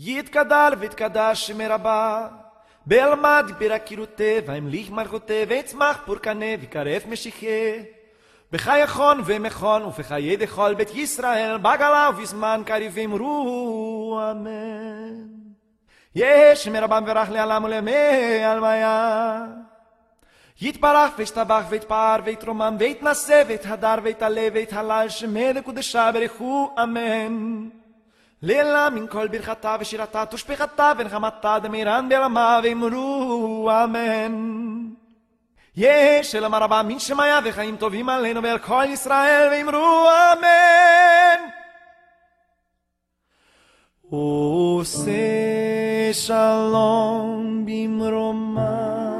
יתגדל ויתקדש מרבה, בעלמא ברקירותה, והמליך מלכותה, ויצמח פורקנה, ויקרב משיחה. בחייכון ומכון, ובחיי דכל בית ישראל, בגלה ובזמן קריבים רו, אמן. יש מרבם ורח לעלם ולמי אלמיה. יתברך וישתבח ויתפאר ויתרומם ויתנשא ויתהדר ויתעלה ויתהלל שמי לקודשה ברכו, אמן. לעילם מן כל ברכתה ושירתה תושבחתה ונחמתה דמירן בעלמה ואמרו, אמן. יש אלוהים רבה מן שמיה וחיים טובים עלינו ועל כל ישראל ואמרו, אמן. עושה שלום במרומה,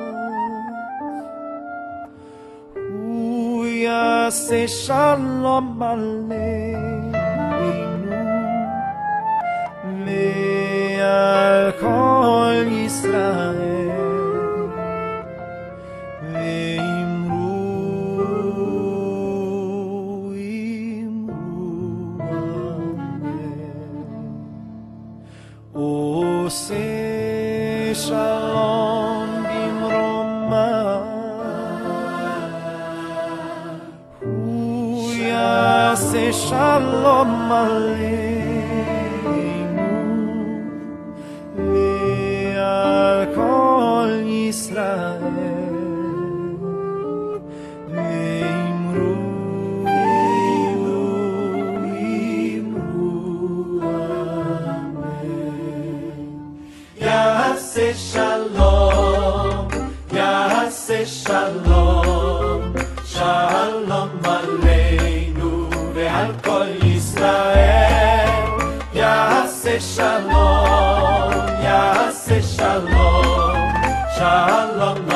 הוא יעשה שלום עלינו ועל כל ישראל עושה שלום במרומה, הוא יעשה שלום עלינו ועל כל ישראל שלום, יעשה שלום, שלום עלינו ועל כל ישראל. יעשה שלום, יעשה שלום, שלום